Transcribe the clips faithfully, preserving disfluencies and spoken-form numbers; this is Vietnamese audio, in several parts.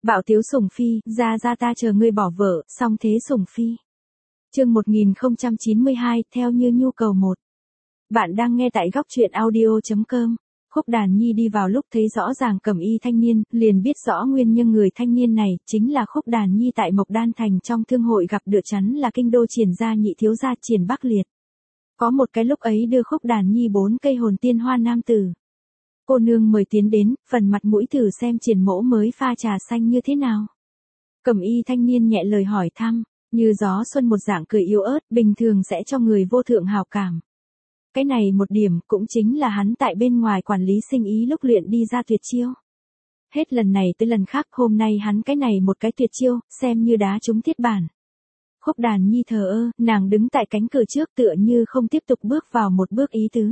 Bạo tiếu sủng phi, ra ra ta chờ ngươi bỏ vợ, song thế sủng phi. Chương một nghìn không trăm chín mươi hai, theo như nhu cầu một. Bạn đang nghe tại góc truyện audio chấm com. Khúc Đàn Nhi đi vào lúc thấy rõ ràng cẩm y thanh niên, liền biết rõ nguyên nhân người thanh niên này chính là Khúc Đàn Nhi tại Mộc Đan Thành trong thương hội gặp được chắn là kinh đô Triển gia nhị thiếu gia Triển Bắc Liệt. Có một cái lúc ấy đưa Khúc Đàn Nhi bốn cây hồn tiên hoa nam tử. Cô nương mời tiến đến, phần mặt mũi thử xem Triển mỗ mới pha trà xanh như thế nào. Cẩm y thanh niên nhẹ lời hỏi thăm, như gió xuân một dạng cười yếu ớt, bình thường sẽ cho người vô thượng hào cảm. Cái này một điểm cũng chính là hắn tại bên ngoài quản lý sinh ý lúc luyện đi ra tuyệt chiêu. Hết lần này tới lần khác hôm nay hắn cái này một cái tuyệt chiêu, xem như đá trúng thiết bản. Khúc Đàn Nhi thờ ơ, nàng đứng tại cánh cửa trước tựa như không tiếp tục bước vào một bước ý tứ.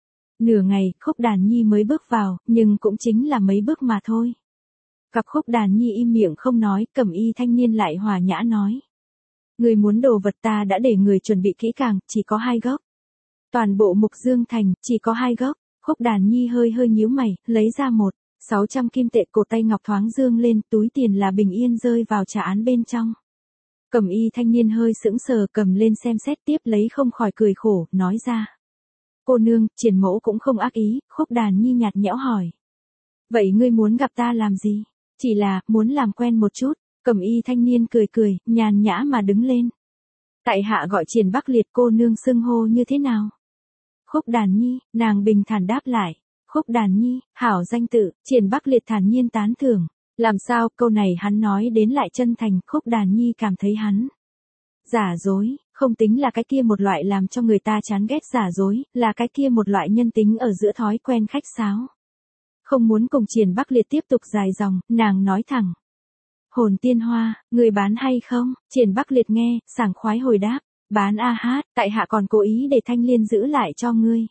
Nửa ngày, Khúc Đàn Nhi mới bước vào, nhưng cũng chính là mấy bước mà thôi. Gặp Khúc Đàn Nhi im miệng không nói, cẩm y thanh niên lại hòa nhã nói. Người muốn đồ vật ta đã để người chuẩn bị kỹ càng, chỉ có hai gốc. Toàn bộ Mục Dương Thành, chỉ có hai gốc. Khúc Đàn Nhi hơi hơi nhíu mày, lấy ra một, sáu trăm kim tệ, cổ tay ngọc thoáng dương lên, túi tiền là bình yên rơi vào trà án bên trong. Cẩm y thanh niên hơi sững sờ cầm lên xem xét tiếp lấy không khỏi cười khổ, nói ra. Cô nương, Triển mỗ cũng không ác ý, Khúc Đàn Nhi nhạt nhẽo hỏi. Vậy ngươi muốn gặp ta làm gì? Chỉ là, muốn làm quen một chút. Cẩm y thanh niên cười cười, nhàn nhã mà đứng lên. Tại hạ gọi Triển Bắc Liệt, cô nương xưng hô như thế nào? Khúc Đàn Nhi, nàng bình thản đáp lại. Khúc Đàn Nhi, hảo danh tự, Triển Bắc Liệt thản nhiên tán thưởng. Làm sao, câu này hắn nói đến lại chân thành, Khúc Đàn Nhi cảm thấy hắn giả dối, không tính là cái kia một loại làm cho người ta chán ghét giả dối, là cái kia một loại nhân tính ở giữa thói quen khách sáo. Không muốn cùng Triển Bắc Liệt tiếp tục dài dòng, nàng nói thẳng. Hồn tiên hoa, người bán hay không? Triển Bắc Liệt nghe, sảng khoái hồi đáp. Bán a hát, tại hạ còn cố ý để Thanh Liên giữ lại cho ngươi.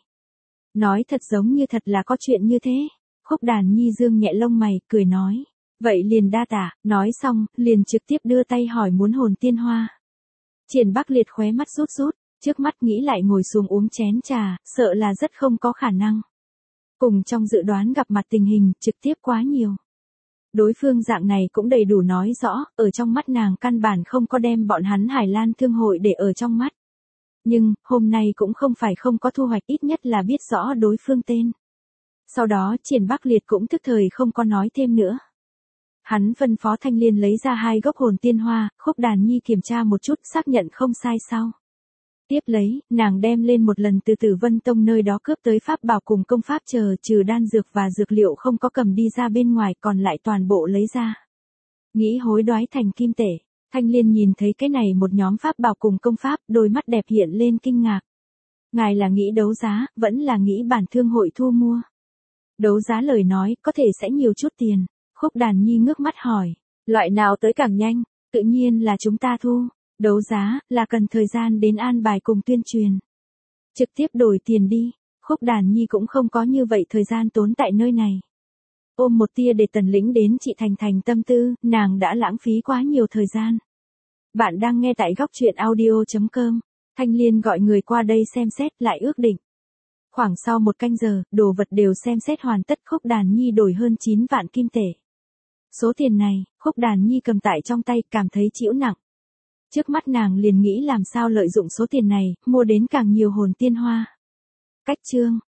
Nói thật giống như thật là có chuyện như thế. Khúc Đàn Nhi dương nhẹ lông mày, cười nói. Vậy liền đa tả, nói xong, liền trực tiếp đưa tay hỏi muốn hồn tiên hoa. Triển Bắc Liệt khóe mắt rút rút, trước mắt nghĩ lại ngồi xuống uống chén trà, sợ là rất không có khả năng. Cùng trong dự đoán gặp mặt tình hình, trực tiếp quá nhiều. Đối phương dạng này cũng đầy đủ nói rõ, ở trong mắt nàng căn bản không có đem bọn hắn Hải Lan thương hội để ở trong mắt. Nhưng, hôm nay cũng không phải không có thu hoạch, ít nhất là biết rõ đối phương tên. Sau đó Triển Bắc Liệt cũng tức thời không có nói thêm nữa. Hắn phân phó Thanh Liên lấy ra hai gốc hồn tiên hoa, Khúc Đàn Nhi kiểm tra một chút xác nhận không sai sau. Tiếp lấy, nàng đem lên một lần từ Tử Vân Tông nơi đó cướp tới pháp bảo cùng công pháp chờ trừ đan dược và dược liệu không có cầm đi ra bên ngoài còn lại toàn bộ lấy ra. Nghĩ hối đoái thành kim tể, Thanh Liên nhìn thấy cái này một nhóm pháp bảo cùng công pháp, đôi mắt đẹp hiện lên kinh ngạc. Ngài là nghĩ đấu giá, vẫn là nghĩ bản thương hội thu mua. Đấu giá lời nói, có thể sẽ nhiều chút tiền. Khúc Đàn Nhi ngước mắt hỏi, loại nào tới càng nhanh, tự nhiên là chúng ta thu. Đấu giá, là cần thời gian đến an bài cùng tuyên truyền. Trực tiếp đổi tiền đi, Khúc Đàn Nhi cũng không có như vậy thời gian tốn tại nơi này. Ôm một tia để tần lĩnh đến chị Thành Thành tâm tư, nàng đã lãng phí quá nhiều thời gian. Bạn đang nghe tại góc truyện audio chấm com, Thanh Liên gọi người qua đây xem xét lại ước định. Khoảng sau một canh giờ, đồ vật đều xem xét hoàn tất, Khúc Đàn Nhi đổi hơn chín vạn kim tể. Số tiền này, Khúc Đàn Nhi cầm tại trong tay, cảm thấy chịu nặng. Trước mắt nàng liền nghĩ làm sao lợi dụng số tiền này, mua đến càng nhiều hồn tiên hoa. Cách chương,